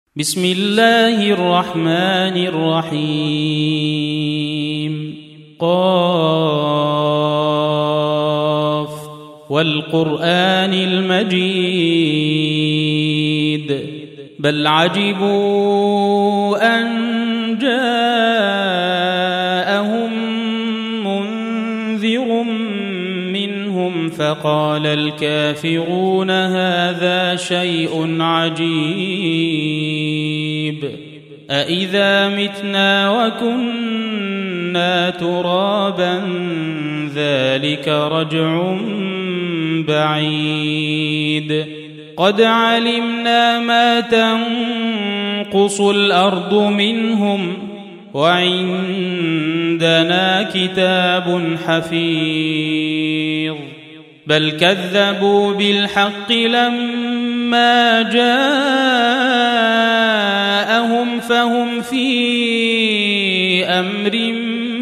بسم الله الرحمن الرحيم قاف والقرآن المجيد بل عجبوا أن جاءهم منذر منهم فقال الكافرون هذا شيء عجيب أإذا متنا وكنا ترابا ذلك رجع بعيد قد علمنا ما تنقص الأرض منهم وعندنا كتاب حفيظ بل كذبوا بالحق لما جاءهم فهم في أمر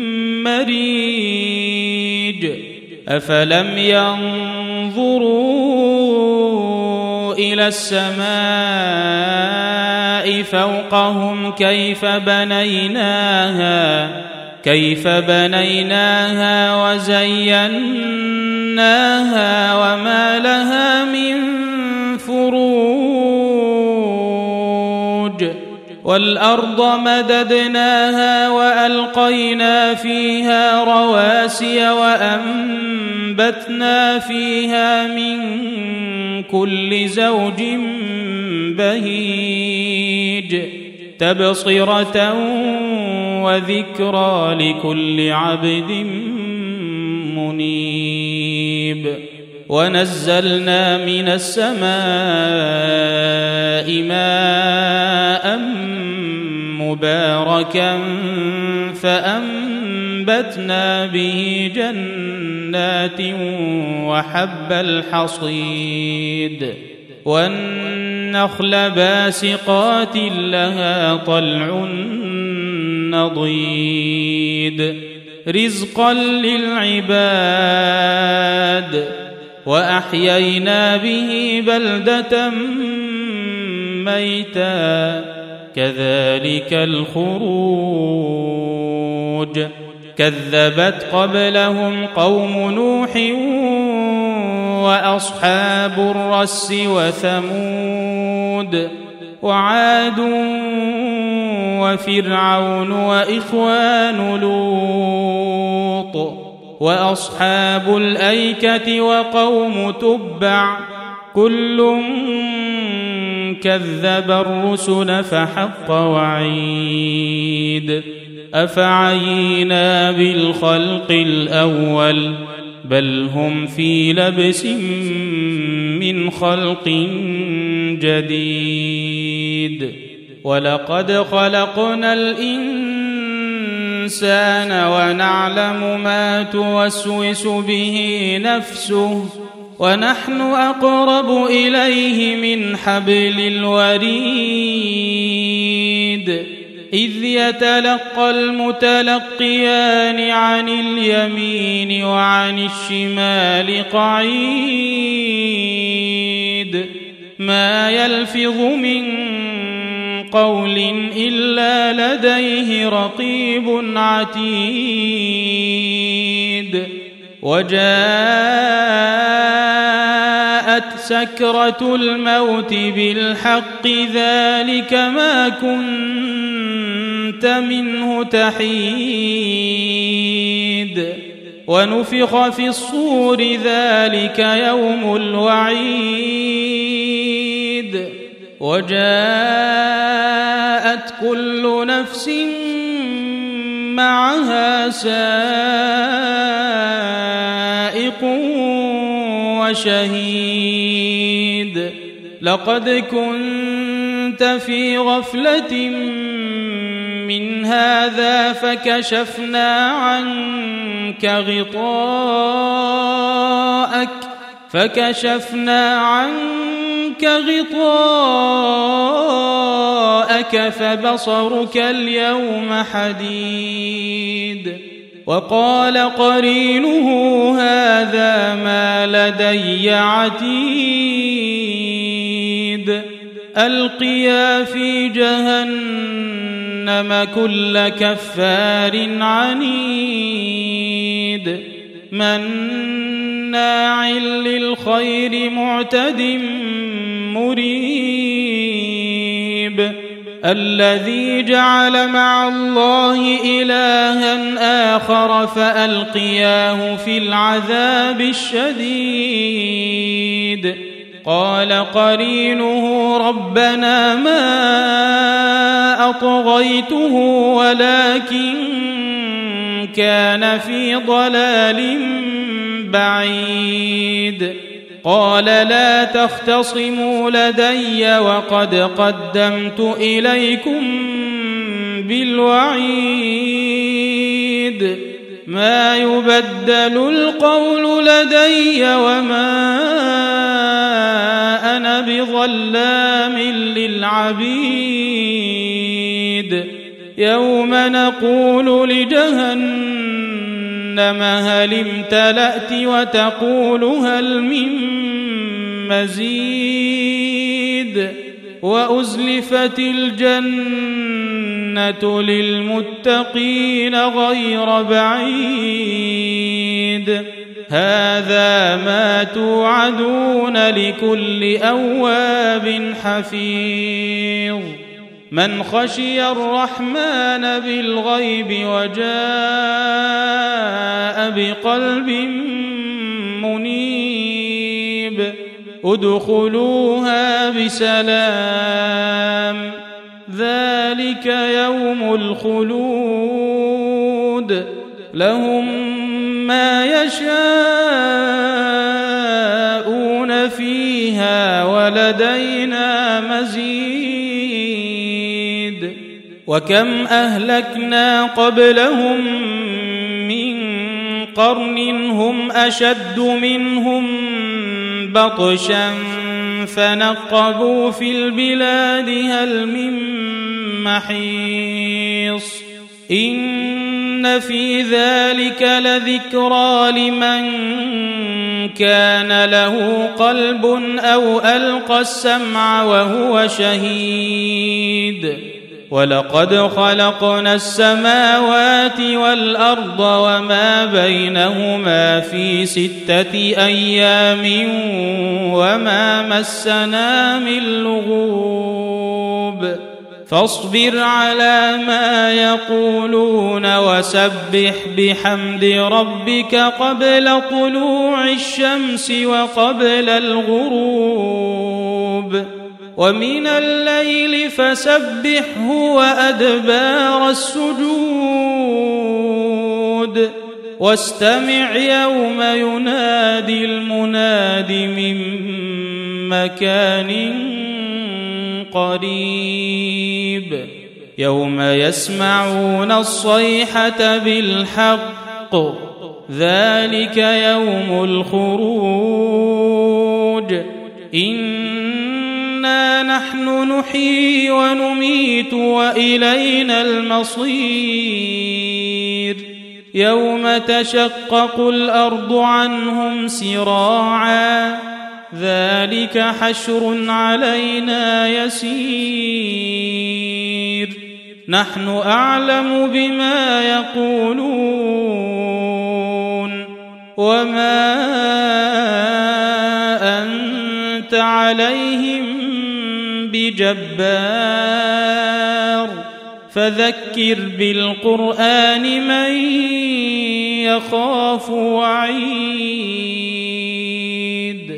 مريج أفلم ينظروا إلى السماء فوقهم كيف بنيناها وزيناها وما لها من فروج والأرض مددناها وألقينا فيها رواسي وأنبتنا فيها من كل زوج بهيج تبصرة وذكرى لكل عبد منيب ونزلنا من السماء ماء مباركا فأنبتنا به جنات وحب الحصيد والنخل باسقات لها طلع نضيد رزقا للعباد وأحيينا به بلدة ميتا كذلك الخروج كذبت قبلهم قوم نوح وأصحاب الرس وثمود وعاد وفرعون وإخوان لوط وأصحاب الأيكة وقوم تبع كل كذب الرسل فحق وعيد أفعينا بالخلق الأول بل هم في لبس من خلق جديد ولقد خلقنا الإنسان ونعلم ما توسوس به نفسه ونحن أقرب إليه من حبل الوريد إذ يتلقى المتلقيان عن اليمين وعن الشمال قعيد ما يلفظ من قول إلا لديه رقيب عتيد وجاءت سكرة الموت بالحق ذلك ما كنت منه تحيد ونفخ في الصور ذلك يوم الوعيد وجاءت كل نفس معها سائق وشهيد لقد كنت في غفلة من هذا فكشفنا عنك غطاءك فبصرك اليوم حديد وقال قرينه هذا ما لدي عتيد ألقيا في جهنم كل كفار عنيد مناع للخير معتد مريب الذي جعل مع الله إلها آخر فألقياه في العذاب الشديد قال قرينه ربنا ما أطغيته ولكن كان في ضلال بعيد قال لا تختصموا لدي وقد قدمت إليكم بالوعيد ما يبدل القول لدي وما أنا بظلام للعبيد يوم نقول لجهنم هل امتلأت وتقول هل من مزيد وأزلفت الجنة للمتقين غير بعيد هذا ما توعدون لكل أواب حفيظ من خشي الرحمن بالغيب وجاء بقلب منيب ادخلوها بسلام ذلك يوم الخلود لهم ما يشاءون فيها ولدينا مزيد وكم أهلكنا قبلهم من قرن هم أشد منهم بطشا فنقبوا في البلاد هل من محيص إن في ذلك لذكرى لمن كان له قلب أو ألقى السمع وهو شهيد ولقد خلقنا السماوات والأرض وما بينهما في 6 أيام وما مسنا من لغوب فاصبر على ما يقولون وسبح بحمد ربك قبل طلوع الشمس وقبل الغروب ومن الليل فسبحه وأدبار السجود واستمع يوم ينادي المناد من مكان قريب يوم يسمعون الصيحة بالحق ذلك يوم الخروج إنا نحن نحيي ونميت وإلينا المصير يوم تشقق الأرض عنهم سراعا ذلك حشر علينا يسير نحن أعلم بما يقولون وما أنت عليهم بجبار فذكر بالقرآن من يخاف وعيد